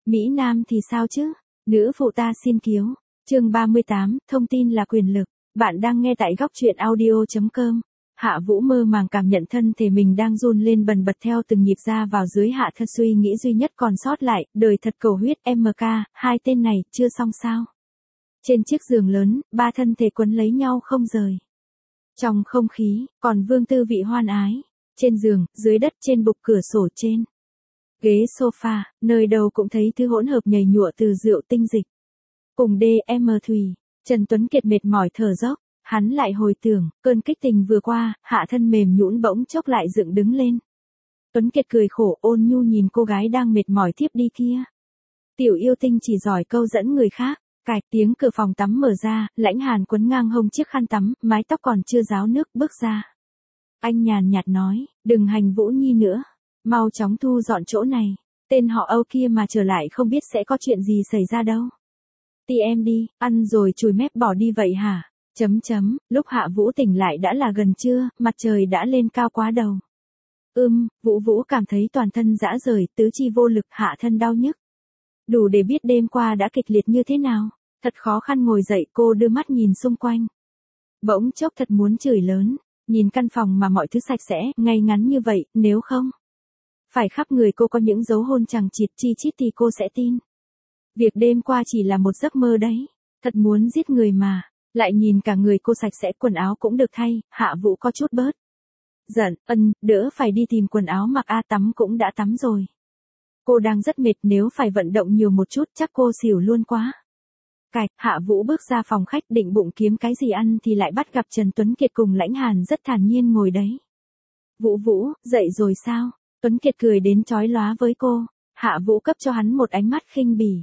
Mỹ Nam thì sao chứ? Nữ phụ ta xin cứu. Chương 38, thông tin là quyền lực. Bạn đang nghe tại góc truyện audio.com. Hạ Vũ mơ màng cảm nhận thân thể mình đang run lên bần bật theo từng nhịp ra vào dưới hạ thân, suy nghĩ duy nhất còn sót lại, đời thật cầu huyết MK, hai tên này, chưa xong sao? Trên chiếc giường lớn, ba thân thể quấn lấy nhau không rời. Trong không khí, còn vương tư vị hoan ái. Trên giường, dưới đất, trên bục, cửa sổ, trên ghế sofa, nơi đâu cũng thấy thứ hỗn hợp nhầy nhụa từ rượu tinh dịch. Cùng DM Thùy, Trần Tuấn Kiệt mệt mỏi thở dốc, hắn lại hồi tưởng, cơn kích tình vừa qua, hạ thân mềm nhũn bỗng chốc lại dựng đứng lên. Tuấn Kiệt cười khổ ôn nhu nhìn cô gái đang mệt mỏi thiếp đi kia. Tiểu yêu tinh chỉ giỏi câu dẫn người khác. Cạch tiếng cửa phòng tắm mở ra, Lãnh Hàn quấn ngang hông chiếc khăn tắm, mái tóc còn chưa ráo nước bước ra. Anh nhàn nhạt nói, đừng hành Vũ Nhi nữa, mau chóng thu dọn chỗ này, tên họ Âu kia mà trở lại không biết sẽ có chuyện gì xảy ra đâu. Ti em đi, ăn rồi chùi mép bỏ đi vậy hả? Lúc Hạ Vũ tỉnh lại đã là gần trưa, mặt trời đã lên cao quá đầu. Vũ cảm thấy toàn thân rã rời, tứ chi vô lực, hạ thân đau nhức. Đủ để biết đêm qua đã kịch liệt như thế nào. Thật khó khăn ngồi dậy, cô đưa mắt nhìn xung quanh. Bỗng chốc thật muốn chửi lớn, nhìn căn phòng mà mọi thứ sạch sẽ, ngay ngắn như vậy, nếu không phải khắp người cô có những dấu hôn chằng chịt chi chít thì cô sẽ tin. Việc đêm qua chỉ là một giấc mơ đấy, thật muốn giết người mà, lại nhìn cả người cô sạch sẽ, quần áo cũng được thay, Hạ Vũ có chút bớt giận, đỡ phải đi tìm quần áo mặc, tắm cũng đã tắm rồi. Cô đang rất mệt, nếu phải vận động nhiều một chút chắc cô xỉu luôn quá. Cạch, Hạ Vũ bước ra phòng khách định bụng kiếm cái gì ăn thì lại bắt gặp Trần Tuấn Kiệt cùng Lãnh Hàn rất thản nhiên ngồi đấy. Vũ, dậy rồi sao? Tuấn Kiệt cười đến chói lóa với cô. Hạ Vũ cấp cho hắn một ánh mắt khinh bỉ.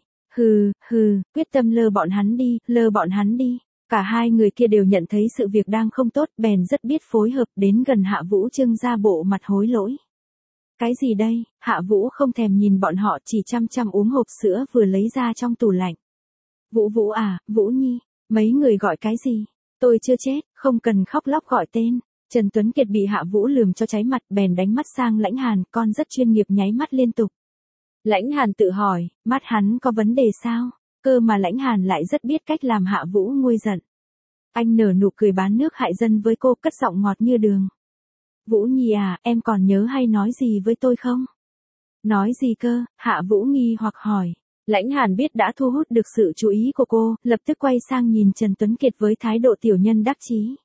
Quyết tâm lơ bọn hắn đi. Cả hai người kia đều nhận thấy sự việc đang không tốt, bèn rất biết phối hợp, đến gần Hạ Vũ trưng ra bộ mặt hối lỗi. Cái gì đây? Hạ Vũ không thèm nhìn bọn họ, chỉ chăm chăm uống hộp sữa vừa lấy ra trong tủ lạnh. Vũ à, Vũ Nhi, mấy người gọi cái gì? Tôi chưa chết, không cần khóc lóc gọi tên. Trần Tuấn Kiệt bị Hạ Vũ lườm cho cháy mặt, bèn đánh mắt sang Lãnh Hàn, con rất chuyên nghiệp nháy mắt liên tục. Lãnh Hàn tự hỏi, mắt hắn có vấn đề sao? Cơ mà Lãnh Hàn lại rất biết cách làm Hạ Vũ nguôi giận. Anh nở nụ cười bán nước hại dân với cô, cất giọng ngọt như đường. Vũ Nhi à, em còn nhớ hay nói gì với tôi không? Nói gì cơ? Hạ Vũ nghi hoặc hỏi. Lãnh Hàn biết đã thu hút được sự chú ý của cô, lập tức quay sang nhìn Trần Tuấn Kiệt với thái độ tiểu nhân đắc chí.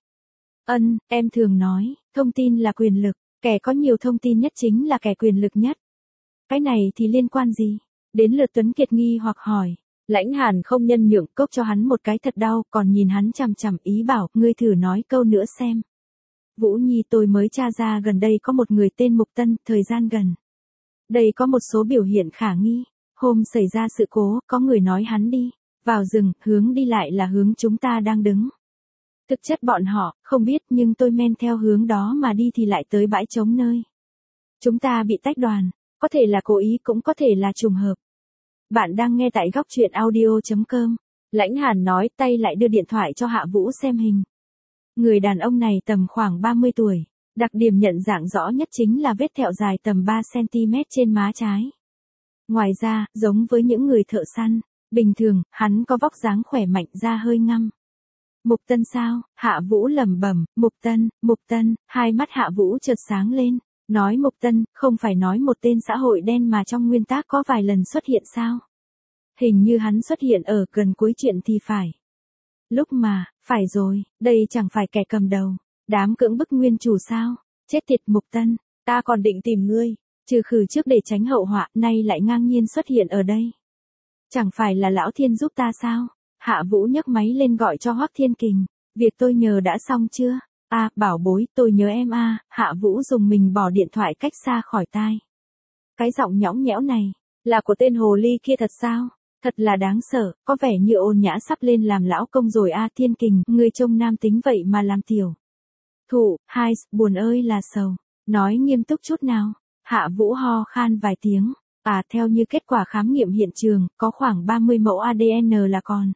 Em thường nói, thông tin là quyền lực, kẻ có nhiều thông tin nhất chính là kẻ quyền lực nhất. Cái này thì liên quan gì? Đến lượt Tuấn Kiệt nghi hoặc hỏi. Lãnh Hàn không nhân nhượng, cốc cho hắn một cái thật đau, còn nhìn hắn chằm chằm, ý bảo, ngươi thử nói câu nữa xem. Vũ Nhi, tôi mới tra ra gần đây có một người tên Mục Tân, thời gian gần đây có một số biểu hiện khả nghi. Hôm xảy ra sự cố, có người nói hắn đi vào rừng, hướng đi lại là hướng chúng ta đang đứng. Thực chất bọn họ không biết, nhưng tôi men theo hướng đó mà đi thì lại tới bãi trống nơi chúng ta bị tách đoàn, có thể là cố ý cũng có thể là trùng hợp. Bạn đang nghe tại góc truyện audio.com. Lãnh Hàn nói, tay lại đưa điện thoại cho Hạ Vũ xem hình. Người đàn ông này tầm khoảng 30 tuổi, đặc điểm nhận dạng rõ nhất chính là vết thẹo dài tầm 3cm trên má trái. Ngoài ra, giống với những người thợ săn bình thường, hắn có vóc dáng khỏe mạnh, da hơi ngăm. Mục Tân sao? Hạ Vũ lẩm bẩm, Mục Tân, hai mắt Hạ Vũ chợt sáng lên, nói Mục Tân, không phải nói một tên xã hội đen mà trong nguyên tác có vài lần xuất hiện sao? Hình như hắn xuất hiện ở gần cuối chuyện thì phải. Lúc mà, phải rồi, đây chẳng phải kẻ cầm đầu đám cưỡng bức nguyên chủ sao? Chết tiệt Mục Tân, ta còn định tìm ngươi trừ khử trước để tránh hậu họa, nay lại ngang nhiên xuất hiện ở đây. Chẳng phải là Lão Thiên giúp ta sao? Hạ Vũ nhấc máy lên gọi cho Hoắc Thiên Kình. Việc tôi nhờ đã xong chưa? Bảo bối, tôi nhớ em. Hạ Vũ dùng mình bỏ điện thoại cách xa khỏi tai. Cái giọng nhõng nhẽo này, là của tên hồ ly kia thật sao? Thật là đáng sợ, có vẻ như Ôn Nhã sắp lên làm lão công rồi. Thiên Kình, ngươi trông nam tính vậy mà làm tiểu thụ, buồn ơi là sầu. Nói nghiêm túc chút nào. Hạ Vũ ho khan vài tiếng. Theo như kết quả khám nghiệm hiện trường, có khoảng 30 mẫu ADN là còn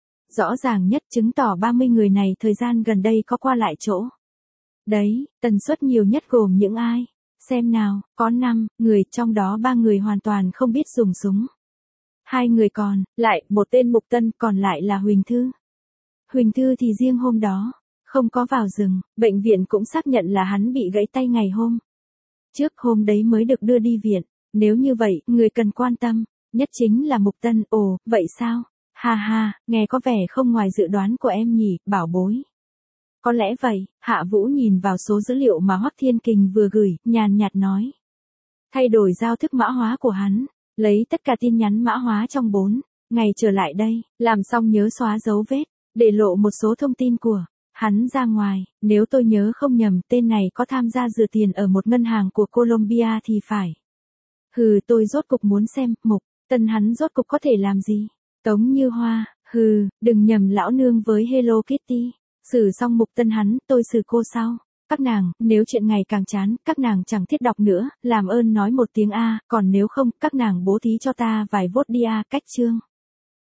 rõ ràng nhất, chứng tỏ 30 người này thời gian gần đây có qua lại chỗ đấy, tần suất nhiều nhất gồm những ai? Xem nào, có 5 người, trong đó 3 người hoàn toàn không biết dùng súng. Hai người còn, lại, một tên Mục Tân, còn lại là Huỳnh Thư. Huỳnh Thư thì riêng hôm đó, không có vào rừng, bệnh viện cũng xác nhận là hắn bị gãy tay ngày hôm trước, hôm đấy mới được đưa đi viện. Nếu như vậy, người cần quan tâm nhất chính là Mục Tân. Ồ, vậy sao? Ha ha, nghe có vẻ không ngoài dự đoán của em nhỉ, bảo bối. Có lẽ vậy. Hạ Vũ nhìn vào số dữ liệu mà Hoắc Thiên Kình vừa gửi, nhàn nhạt nói. Thay đổi giao thức mã hóa của hắn, lấy tất cả tin nhắn mã hóa trong 4 ngày trở lại đây, làm xong nhớ xóa dấu vết, để lộ một số thông tin của hắn ra ngoài. Nếu tôi nhớ không nhầm, tên này có tham gia rửa tiền ở một ngân hàng của Colombia thì phải. Hừ, tôi rốt cục muốn xem, Mục Tân hắn rốt cục có thể làm gì. Tống Như Hoa, hừ, đừng nhầm lão nương với Hello Kitty. Xử xong Mục Tân hắn, tôi xử cô sau. Các nàng, nếu chuyện ngày càng chán, các nàng chẳng thiết đọc nữa, làm ơn nói một tiếng A, còn nếu không, các nàng bố thí cho ta vài vote đi A. Cách chương.